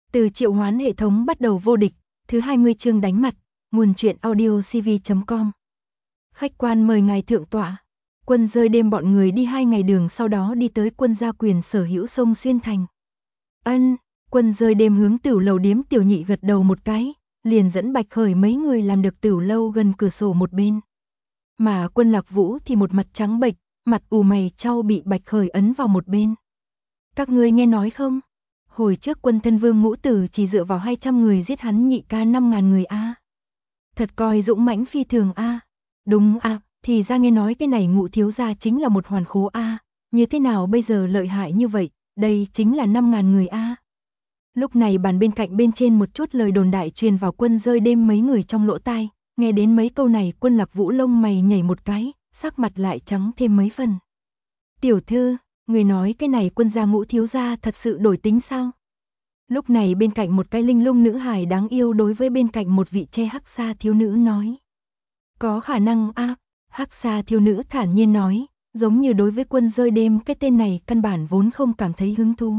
Từ triệu hoán hệ thống bắt đầu vô địch, thứ 20 chương đánh mặt, nguồn truyện audio cv.com. Khách quan mời ngài thượng tọa. Quân rơi đêm bọn người đi 2 ngày đường, sau đó đi tới quân gia quyền sở hữu sông Xuyên Thành. Quân rơi đêm hướng Tửu lầu điếm Tiểu Nhị gật đầu một cái, liền dẫn Bạch Khởi mấy người làm được Tửu lâu gần cửa sổ một bên. Mà Quân Lạc Vũ thì một mặt trắng bệch, mặt ù mày chau bị Bạch Khởi ấn vào một bên. Các ngươi nghe nói không? Hồi trước Quân Thân Vương Ngũ Tử chỉ dựa vào 200 người giết hắn Nhị ca 5.000 người a. Thật coi dũng mãnh phi thường a. Đúng a, thì ra nghe nói cái này Ngũ thiếu gia chính là một hoàn khố a, như thế nào bây giờ lợi hại như vậy, đây chính là 5.000 người a. Lúc này bàn bên cạnh bên trên một chút lời đồn đại truyền vào Quân rơi đêm mấy người trong lỗ tai, nghe đến mấy câu này Quân Lạc Vũ lông mày nhảy một cái, sắc mặt lại trắng thêm mấy phần. Tiểu thư, người nói cái này Quân gia Ngũ thiếu gia thật sự đổi tính sao? Lúc này bên cạnh một cái linh lung nữ hài đáng yêu đối với bên cạnh một vị che hắc sa thiếu nữ nói. Có khả năng a, hắc sa thiếu nữ thản nhiên nói, giống như đối với Quân rơi đêm cái tên này căn bản vốn không cảm thấy hứng thú.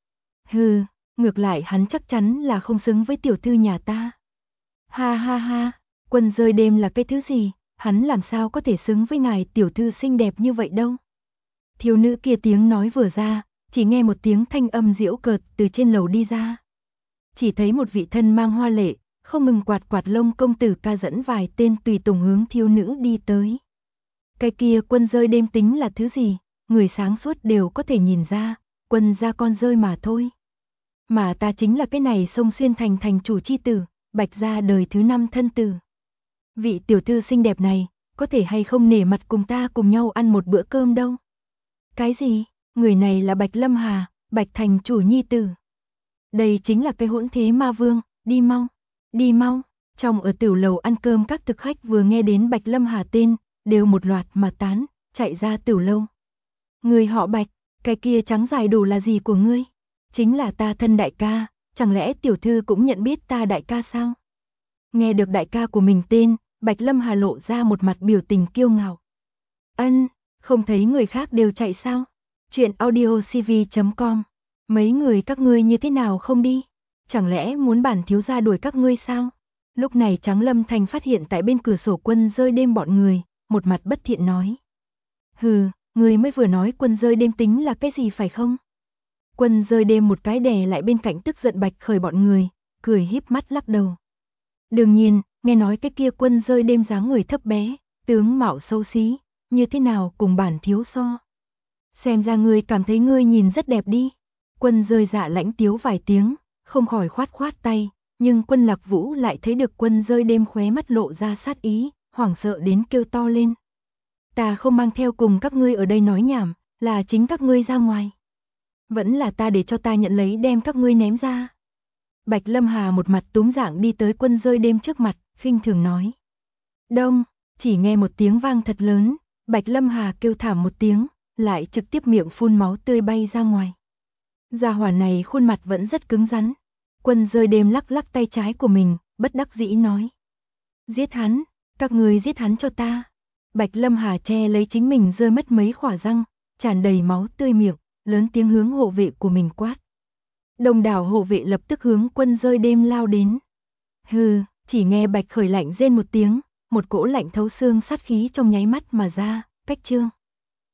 Hừ, ngược lại hắn chắc chắn là không xứng với tiểu thư nhà ta. Ha ha ha, Quân rơi đêm là cái thứ gì, hắn làm sao có thể xứng với ngài tiểu thư xinh đẹp như vậy đâu. Thiếu nữ kia tiếng nói vừa ra, chỉ nghe một tiếng thanh âm giễu cợt từ trên lầu đi ra. Chỉ thấy một vị thân mang hoa lệ, không ngừng quạt quạt lông công tử ca dẫn vài tên tùy tùng hướng thiếu nữ đi tới. Cái kia Quân rơi đêm tính là thứ gì, người sáng suốt đều có thể nhìn ra, Quân gia con rơi mà thôi. Mà ta chính là cái này sông Xuyên Thành thành chủ chi tử, Bạch gia đời thứ 5 thân tử. Vị tiểu thư xinh đẹp này, có thể hay không nể mặt cùng ta cùng nhau ăn một bữa cơm đâu. Cái gì? Người này là Bạch Lâm Hà, Bạch thành chủ nhi tử. Đây chính là cái hỗn thế ma vương, đi mau, đi mau. Trong ở Tửu lầu ăn cơm các thực khách vừa nghe đến Bạch Lâm Hà tên, đều một loạt mà tán, chạy ra Tửu lâu. Người họ Bạch, cái kia trắng dài đủ là gì của ngươi? Chính là ta thân đại ca, chẳng lẽ tiểu thư cũng nhận biết ta đại ca sao? Nghe được đại ca của mình tên, Bạch Lâm Hà lộ ra một mặt biểu tình kiêu ngạo. Không thấy người khác đều chạy sao? Chuyện audio cv.com. Mấy người các ngươi như thế nào không đi? Chẳng lẽ muốn bản thiếu gia đuổi các ngươi sao? Lúc này Tráng Lâm Thành phát hiện tại bên cửa sổ Quân rơi đêm bọn người, một mặt bất thiện nói. Hừ, người mới vừa nói Quân rơi đêm tính là cái gì phải không? Quân rơi đêm một cái đè lại bên cạnh tức giận Bạch Khởi bọn người, cười híp mắt lắc đầu. Đương nhiên, nghe nói cái kia Quân rơi đêm dáng người thấp bé, tướng mạo xấu xí, như thế nào cùng bản thiếu so. Xem ra ngươi cảm thấy ngươi nhìn rất đẹp đi. Quân rơi dạ lãnh tiếu vài tiếng, không khỏi khoát khoát tay, nhưng Quân Lạc Vũ lại thấy được Quân rơi đêm khóe mắt lộ ra sát ý, hoảng sợ đến kêu to lên. Ta không mang theo cùng các ngươi ở đây nói nhảm, là chính các ngươi ra ngoài. Vẫn là ta để cho ta nhận lấy đem các ngươi ném ra. Bạch Lâm Hà một mặt túm dạng đi tới Quân rơi đêm trước mặt, khinh thường nói. Đông, chỉ nghe một tiếng vang thật lớn, Bạch Lâm Hà kêu thảm một tiếng, lại trực tiếp miệng phun máu tươi bay ra ngoài. Gia hỏa này khuôn mặt vẫn rất cứng rắn. Quân rơi đêm lắc lắc tay trái của mình, bất đắc dĩ nói. Giết hắn, các người giết hắn cho ta. Bạch Lâm Hà che lấy chính mình rơi mất mấy khỏa răng, tràn đầy máu tươi miệng, lớn tiếng hướng hộ vệ của mình quát. Đông đảo hộ vệ lập tức hướng Quân rơi đêm lao đến. Hừ, chỉ nghe Bạch Khởi lạnh rên một tiếng, một cỗ lạnh thấu xương sát khí trong nháy mắt mà ra, cách chương.